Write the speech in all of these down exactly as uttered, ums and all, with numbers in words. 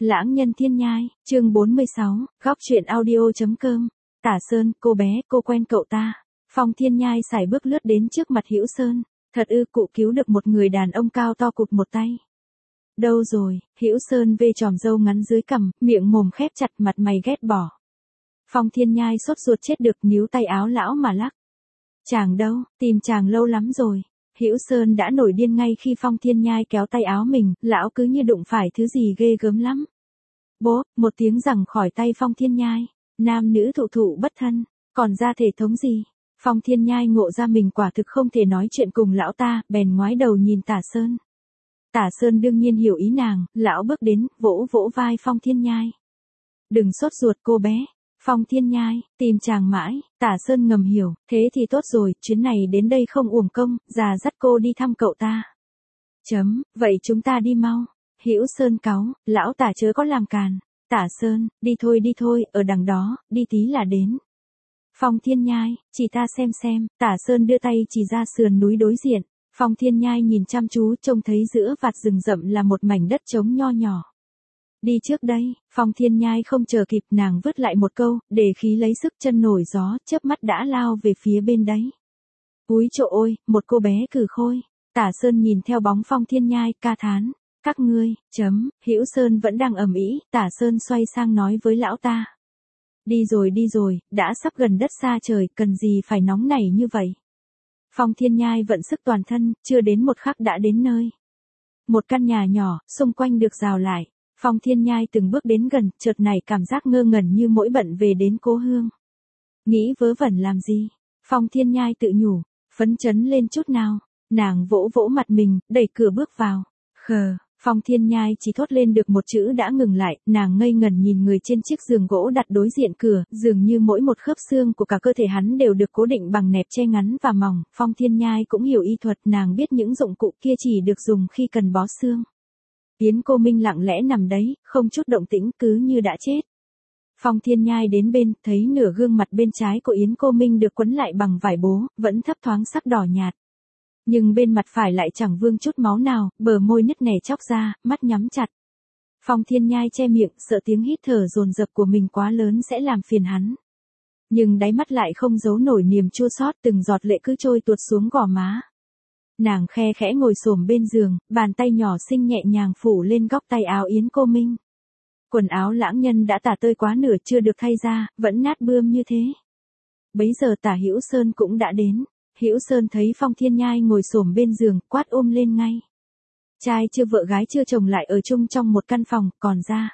Lãng nhân thiên nhai, chương bốn mươi sáu, góc truyện audio.com. Tả Sơn, cô bé, cô quen cậu ta. Phong Thiên Nhai sải bước lướt đến trước mặt Hữu Sơn. Thật ư, cụ cứu được một người đàn ông cao to cụt một tay. Đâu rồi? Hữu Sơn vê chòm râu ngắn dưới cằm, miệng mồm khép chặt, mặt mày ghét bỏ. Phong Thiên Nhai sốt ruột chết được, níu tay áo lão mà lắc. Chàng đâu? Tìm chàng lâu lắm rồi. Hữu Sơn đã nổi điên ngay khi Phong Thiên Nhai kéo tay áo mình, lão cứ như đụng phải thứ gì ghê gớm lắm. Bố, một tiếng giằng khỏi tay Phong Thiên Nhai. Nam nữ thụ thụ bất thân, còn ra thể thống gì? Phong Thiên Nhai ngộ ra mình quả thực không thể nói chuyện cùng lão ta, bèn ngoái đầu nhìn Tả Sơn. Tả Sơn đương nhiên hiểu ý nàng, lão bước đến, vỗ vỗ vai Phong Thiên Nhai. Đừng sốt ruột cô bé. Phong Thiên Nhai, tìm chàng mãi. Tả Sơn ngầm hiểu, thế thì tốt rồi, chuyến này đến đây không uổng công, già dắt cô đi thăm cậu ta. Chấm, vậy chúng ta đi mau. Hữu Sơn cáu, lão Tả chớ có làm càn. Tả Sơn, đi thôi đi thôi, ở đằng đó, đi tí là đến. Phong Thiên Nhai, chỉ ta xem xem. Tả Sơn đưa tay chỉ ra sườn núi đối diện. Phong Thiên Nhai nhìn chăm chú, trông thấy giữa vạt rừng rậm là một mảnh đất trống nho nhỏ. Đi trước đây. Phong Thiên Nhai không chờ kịp, nàng vứt lại một câu, để khí lấy sức, chân nổi gió, chớp mắt đã lao về phía bên đấy. Úi trộ ôi, một cô bé cừ khôi. Tả Sơn nhìn theo bóng Phong Thiên Nhai, ca thán. Các ngươi, chấm, Hữu Sơn vẫn đang ầm ĩ. Tả Sơn xoay sang nói với lão ta. Đi rồi đi rồi, đã sắp gần đất xa trời, cần gì phải nóng nảy như vậy. Phong Thiên Nhai vận sức toàn thân, chưa đến một khắc đã đến nơi. Một căn nhà nhỏ, xung quanh được rào lại. Phong Thiên Nhai từng bước đến gần, chợt nảy cảm giác ngơ ngẩn như mỗi bận về đến cố hương. Nghĩ vớ vẩn làm gì? Phong Thiên Nhai tự nhủ, phấn chấn lên chút nào. Nàng vỗ vỗ mặt mình, đẩy cửa bước vào. Khờ, Phong Thiên Nhai chỉ thốt lên được một chữ đã ngừng lại, nàng ngây ngẩn nhìn người trên chiếc giường gỗ đặt đối diện cửa, dường như mỗi một khớp xương của cả cơ thể hắn đều được cố định bằng nẹp che ngắn và mỏng. Phong Thiên Nhai cũng hiểu y thuật, nàng biết những dụng cụ kia chỉ được dùng khi cần bó xương. Yến Cô Minh lặng lẽ nằm đấy, không chút động tĩnh, cứ như đã chết. Phong Thiên Nhai đến bên, thấy nửa gương mặt bên trái của Yến Cô Minh được quấn lại bằng vải bố, vẫn thấp thoáng sắc đỏ nhạt. Nhưng bên mặt phải lại chẳng vương chút máu nào, bờ môi nứt nẻ chóc ra, mắt nhắm chặt. Phong Thiên Nhai che miệng, sợ tiếng hít thở dồn dập của mình quá lớn sẽ làm phiền hắn. Nhưng đáy mắt lại không giấu nổi niềm chua xót, từng giọt lệ cứ trôi tuột xuống gò má. Nàng khe khẽ ngồi xổm bên giường, bàn tay nhỏ xinh nhẹ nhàng phủ lên góc tay áo Yến Cô Minh. Quần áo lãng nhân đã tả tơi quá nửa chưa được thay ra, vẫn nát bươm như thế. Bấy giờ Tả Hữu Sơn cũng đã đến. Hữu Sơn thấy Phong Thiên Nhai ngồi xổm bên giường, quát ôm lên ngay. Trai chưa vợ gái chưa chồng lại ở chung trong một căn phòng, còn ra.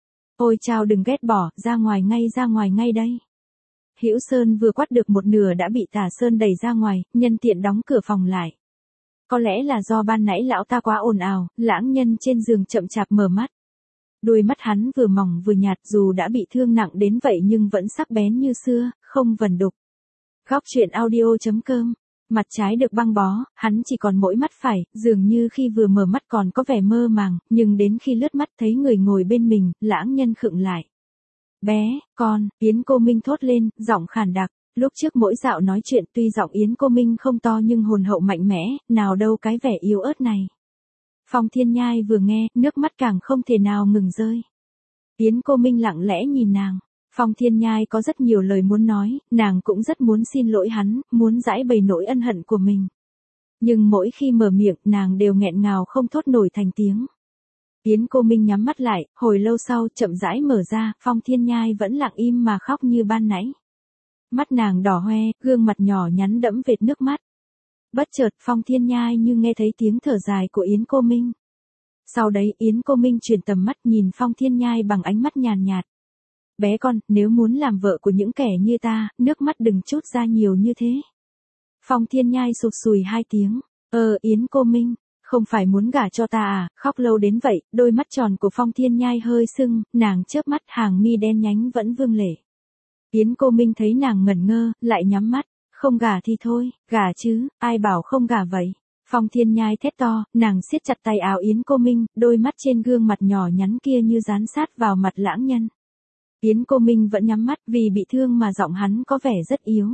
Ôi chao, đừng ghét bỏ, ra ngoài ngay, ra ngoài ngay đây. Hữu Sơn vừa quát được một nửa đã bị Tả Sơn đẩy ra ngoài, nhân tiện đóng cửa phòng lại. Có lẽ là do ban nãy lão ta quá ồn ào, lãng nhân trên giường chậm chạp mở mắt. Đôi mắt hắn vừa mỏng vừa nhạt, dù đã bị thương nặng đến vậy nhưng vẫn sắc bén như xưa, không vần đục. Góc truyện audio.com. Mặt trái được băng bó, hắn chỉ còn mỗi mắt phải, dường như khi vừa mở mắt còn có vẻ mơ màng, nhưng đến khi lướt mắt thấy người ngồi bên mình, lãng nhân khựng lại. Bé, con, Yến Cô Minh thốt lên, giọng khàn đặc. Lúc trước mỗi dạo nói chuyện tuy giọng Yến Cô Minh không to nhưng hồn hậu mạnh mẽ, nào đâu cái vẻ yếu ớt này. Phong Thiên Nhai vừa nghe, nước mắt càng không thể nào ngừng rơi. Yến Cô Minh lặng lẽ nhìn nàng. Phong Thiên Nhai có rất nhiều lời muốn nói, nàng cũng rất muốn xin lỗi hắn, muốn giải bày nỗi ân hận của mình. Nhưng mỗi khi mở miệng, nàng đều nghẹn ngào không thốt nổi thành tiếng. Yến Cô Minh nhắm mắt lại, hồi lâu sau chậm rãi mở ra, Phong Thiên Nhai vẫn lặng im mà khóc như ban nãy. Mắt nàng đỏ hoe, gương mặt nhỏ nhắn đẫm vệt nước mắt. Bất chợt Phong Thiên Nhai như nghe thấy tiếng thở dài của Yến Cô Minh. Sau đấy Yến Cô Minh chuyển tầm mắt nhìn Phong Thiên Nhai bằng ánh mắt nhàn nhạt. Bé con, nếu muốn làm vợ của những kẻ như ta, nước mắt đừng trút ra nhiều như thế. Phong Thiên Nhai sụt sùi hai tiếng. Ờ Yến Cô Minh, không phải muốn gả cho ta à, khóc lâu đến vậy, đôi mắt tròn của Phong Thiên Nhai hơi sưng, nàng chớp mắt, hàng mi đen nhánh vẫn vương lệ. Yến Cô Minh thấy nàng ngẩn ngơ, lại nhắm mắt. Không gả thì thôi, gả chứ, ai bảo không gả vậy. Phong Thiên Nhai thét to, nàng siết chặt tay áo Yến Cô Minh, đôi mắt trên gương mặt nhỏ nhắn kia như dán sát vào mặt lãng nhân. Yến Cô Minh vẫn nhắm mắt, vì bị thương mà giọng hắn có vẻ rất yếu.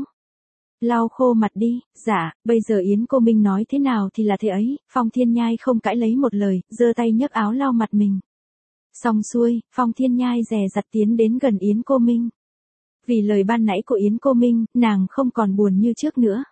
Lau khô mặt đi. Dạ, bây giờ Yến Cô Minh nói thế nào thì là thế ấy. Phong Thiên Nhai không cãi lấy một lời, giơ tay nhấc áo lau mặt mình. Xong xuôi, Phong Thiên Nhai dè dặt tiến đến gần Yến Cô Minh. Vì lời ban nãy của Yến Cô Minh, nàng không còn buồn như trước nữa.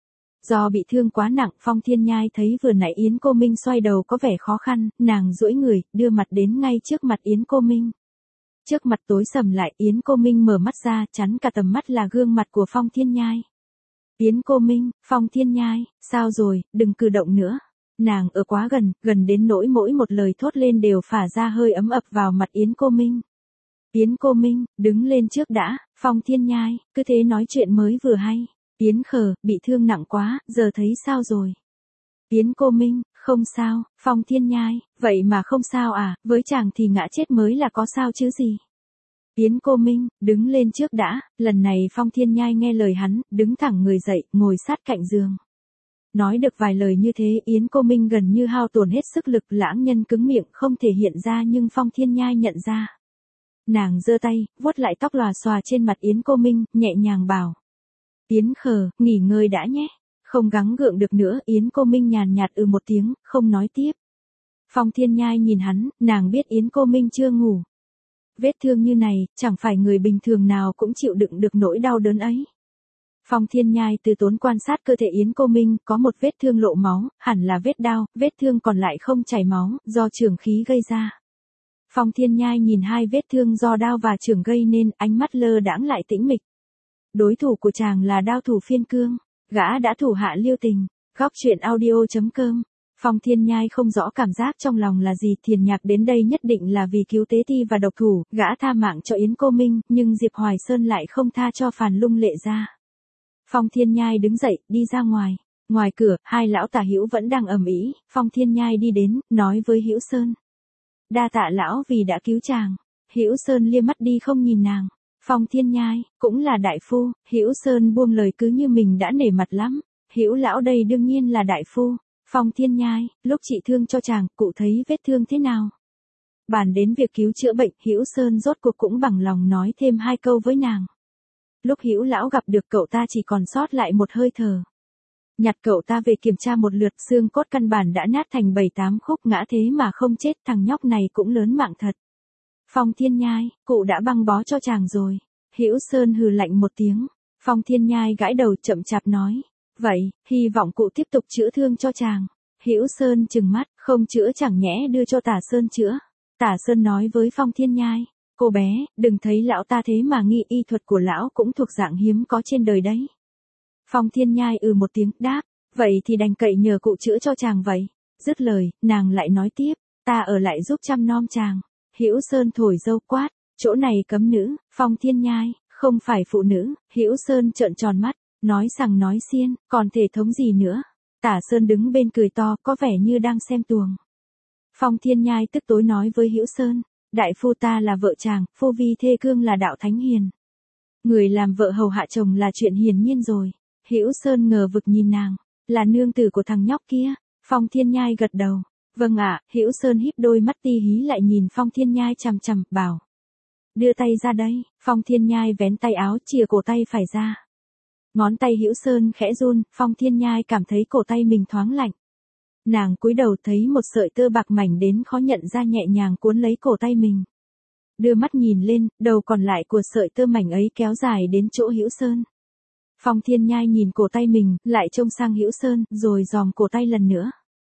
Do bị thương quá nặng, Phong Thiên Nhai thấy vừa nãy Yến Cô Minh xoay đầu có vẻ khó khăn, nàng duỗi người, đưa mặt đến ngay trước mặt Yến Cô Minh. Trước mặt tối sầm lại, Yến Cô Minh mở mắt ra, chắn cả tầm mắt là gương mặt của Phong Thiên Nhai. Yến Cô Minh, Phong Thiên Nhai, sao rồi, đừng cử động nữa. Nàng ở quá gần, gần đến nỗi mỗi một lời thốt lên đều phả ra hơi ấm ập vào mặt Yến Cô Minh. Yến Cô Minh, đứng lên trước đã, Phong Thiên Nhai, cứ thế nói chuyện mới vừa hay. Yến Khờ, bị thương nặng quá, giờ thấy sao rồi? Yến Cô Minh, không sao. Phong Thiên Nhai, vậy mà không sao à, với chàng thì ngã chết mới là có sao chứ gì. Yến Cô Minh, đứng lên trước đã, lần này Phong Thiên Nhai nghe lời hắn, đứng thẳng người dậy, ngồi sát cạnh giường. Nói được vài lời như thế, Yến Cô Minh gần như hao tổn hết sức lực, lãng nhân cứng miệng không thể hiện ra nhưng Phong Thiên Nhai nhận ra. Nàng giơ tay, vuốt lại tóc lòa xòa trên mặt Yến Cô Minh, nhẹ nhàng bảo. Yến Khờ, nghỉ ngơi đã nhé. Không gắng gượng được nữa, Yến Cô Minh nhàn nhạt ừ một tiếng, không nói tiếp. Phong Thiên Nhai nhìn hắn, nàng biết Yến Cô Minh chưa ngủ. Vết thương như này, chẳng phải người bình thường nào cũng chịu đựng được nỗi đau đớn ấy. Phong Thiên Nhai từ tốn quan sát cơ thể Yến Cô Minh, có một vết thương lộ máu, hẳn là vết đao, vết thương còn lại không chảy máu, do chưởng khí gây ra. Phong Thiên Nhai nhìn hai vết thương do đao và chưởng gây nên, ánh mắt lơ đãng lại tĩnh mịch. Đối thủ của chàng là đao thủ Phiên Cương, gã đã thủ hạ lưu tình. Góc truyện audio chấm com. Phong Thiên Nhai không rõ cảm giác trong lòng là gì, Thiền Nhạc đến đây nhất định là vì cứu Tế Ti và độc thủ, gã tha mạng cho Yến Cô Minh, nhưng Diệp Hoài Sơn lại không tha cho Phàn Lung Lệ ra. Phong Thiên Nhai đứng dậy, đi ra ngoài. Ngoài cửa, hai lão tả Hữu vẫn đang ầm ĩ, Phong Thiên Nhai đi đến, nói với Hữu Sơn. Đa tạ lão vì đã cứu chàng. Hữu Sơn liếc mắt đi không nhìn nàng. Phong Thiên Nhai, cũng là đại phu, Hữu Sơn buông lời cứ như mình đã nể mặt lắm. Hữu lão đây đương nhiên là đại phu. Phong Thiên Nhai, lúc trị thương cho chàng, cụ thấy vết thương thế nào? Bàn đến việc cứu chữa bệnh, Hữu Sơn rốt cuộc cũng bằng lòng nói thêm hai câu với nàng. Lúc Hữu lão gặp được cậu ta chỉ còn sót lại một hơi thở. Nhặt cậu ta về kiểm tra một lượt, xương cốt căn bản đã nát thành bảy tám khúc, ngã thế mà không chết, thằng nhóc này cũng lớn mạng thật. Phong Thiên Nhai, cụ đã băng bó cho chàng rồi. Hữu Sơn hừ lạnh một tiếng. Phong Thiên Nhai gãi đầu chậm chạp nói. Vậy, hy vọng cụ tiếp tục chữa thương cho chàng. Hữu Sơn trừng mắt, không chữa chẳng nhẽ đưa cho Tả Sơn chữa. Tả Sơn nói với Phong Thiên Nhai. Cô bé, đừng thấy lão ta thế mà nghi y thuật của lão cũng thuộc dạng hiếm có trên đời đấy. Phong Thiên Nhai ừ một tiếng, đáp. Vậy thì đành cậy nhờ cụ chữa cho chàng vậy. Dứt lời, nàng lại nói tiếp. Ta ở lại giúp chăm nom chàng. Hữu Sơn thổi dâu quát. Chỗ này cấm nữ. Phong Thiên Nhai, không phải phụ nữ. Hữu Sơn trợn tròn mắt. Nói sằng nói xiên, còn thể thống gì nữa. Tả Sơn đứng bên cười to, có vẻ như đang xem tuồng. Phong Thiên Nhai tức tối nói với Hữu Sơn. Đại phu ta là vợ chàng, phu vi thê cương là đạo thánh hiền. Người làm vợ hầu hạ chồng là chuyện hiển nhiên rồi. Hữu Sơn ngờ vực nhìn nàng. Là nương tử của thằng nhóc kia. Phong Thiên Nhai gật đầu. Vâng ạ. Hữu Sơn híp đôi mắt ti hí lại nhìn Phong Thiên Nhai chằm chằm, bảo. Đưa tay ra đây. Phong Thiên Nhai vén tay áo, chìa cổ tay phải ra. Ngón tay Hữu Sơn khẽ run, Phong Thiên Nhai cảm thấy cổ tay mình thoáng lạnh. Nàng cúi đầu thấy một sợi tơ bạc mảnh đến khó nhận ra nhẹ nhàng cuốn lấy cổ tay mình. Đưa mắt nhìn lên, đầu còn lại của sợi tơ mảnh ấy kéo dài đến chỗ Hữu Sơn. Phong Thiên Nhai nhìn cổ tay mình, lại trông sang Hữu Sơn, rồi giòm cổ tay lần nữa.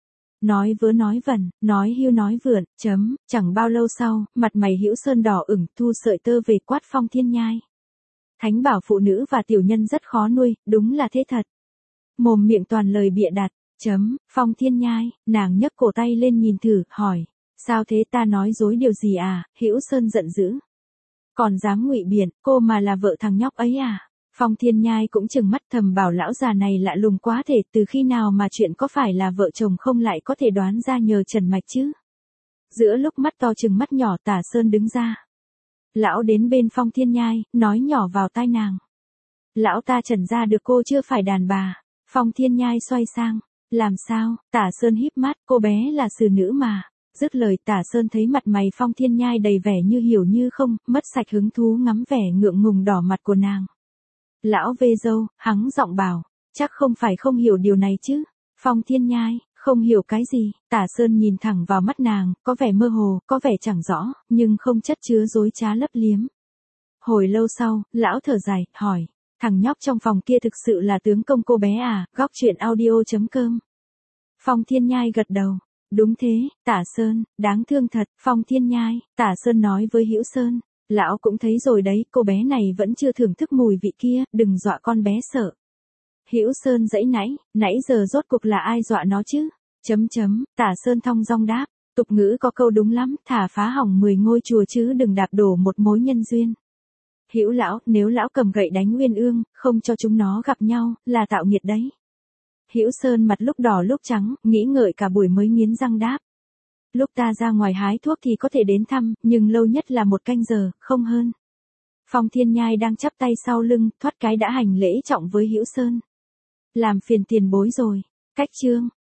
Nói vớ nói vẩn, nói hưu nói vượn, chấm, chẳng bao lâu sau, mặt mày Hữu Sơn đỏ ửng, thu sợi tơ về quát Phong Thiên Nhai. Thánh bảo phụ nữ và tiểu nhân rất khó nuôi, đúng là thế thật. Mồm miệng toàn lời bịa đặt, chấm, Phong Thiên Nhai, nàng nhấc cổ tay lên nhìn thử, hỏi, sao thế, ta nói dối điều gì à? Hữu Sơn giận dữ. Còn dám ngụy biện, cô mà là vợ thằng nhóc ấy à? Phong Thiên Nhai cũng chừng mắt thầm bảo lão già này lạ lùng quá thể, từ khi nào mà chuyện có phải là vợ chồng không lại có thể đoán ra nhờ Trần Mạch chứ? Giữa lúc mắt to chừng mắt nhỏ, Tả Sơn đứng ra. Lão đến bên Phong Thiên Nhai, nói nhỏ vào tai nàng. Lão ta trần ra được cô chưa phải đàn bà. Phong Thiên Nhai xoay sang. Làm sao? Tả Sơn híp mắt, cô bé là xử nữ mà. Dứt lời, Tả Sơn thấy mặt mày Phong Thiên Nhai đầy vẻ như hiểu như không, mất sạch hứng thú ngắm vẻ ngượng ngùng đỏ mặt của nàng. Lão vê dâu, hắng giọng bảo, chắc không phải không hiểu điều này chứ. Phong Thiên Nhai, Không hiểu cái gì, Tả Sơn nhìn thẳng vào mắt nàng, có vẻ mơ hồ, có vẻ chẳng rõ, nhưng không chất chứa dối trá lấp liếm. Hồi lâu sau, lão thở dài, hỏi, thằng nhóc trong phòng kia thực sự là tướng công cô bé à, góc chuyện audio.com. Phong Thiên Nhai gật đầu. Đúng thế, Tả Sơn, đáng thương thật, Phong Thiên Nhai, Tả Sơn nói với Hữu Sơn. Lão cũng thấy rồi đấy, cô bé này vẫn chưa thưởng thức mùi vị kia, đừng dọa con bé sợ. Hữu Sơn giãy nãy, nãy giờ rốt cuộc là ai dọa nó chứ? Chấm chấm, Tả Sơn thong dong đáp, tục ngữ có câu đúng lắm, thả phá hỏng mười ngôi chùa chứ đừng đạp đổ một mối nhân duyên. Hữu lão, nếu lão cầm gậy đánh Uyên Ương, không cho chúng nó gặp nhau, là tạo nghiệt đấy. Hữu Sơn mặt lúc đỏ lúc trắng, nghĩ ngợi cả buổi mới nghiến răng đáp. Lúc ta ra ngoài hái thuốc thì có thể đến thăm, nhưng lâu nhất là một canh giờ, không hơn. Phong Thiên Nhai đang chắp tay sau lưng, thoát cái đã hành lễ trọng với Hữu Sơn. Làm phiền tiền bối rồi. Cách chương.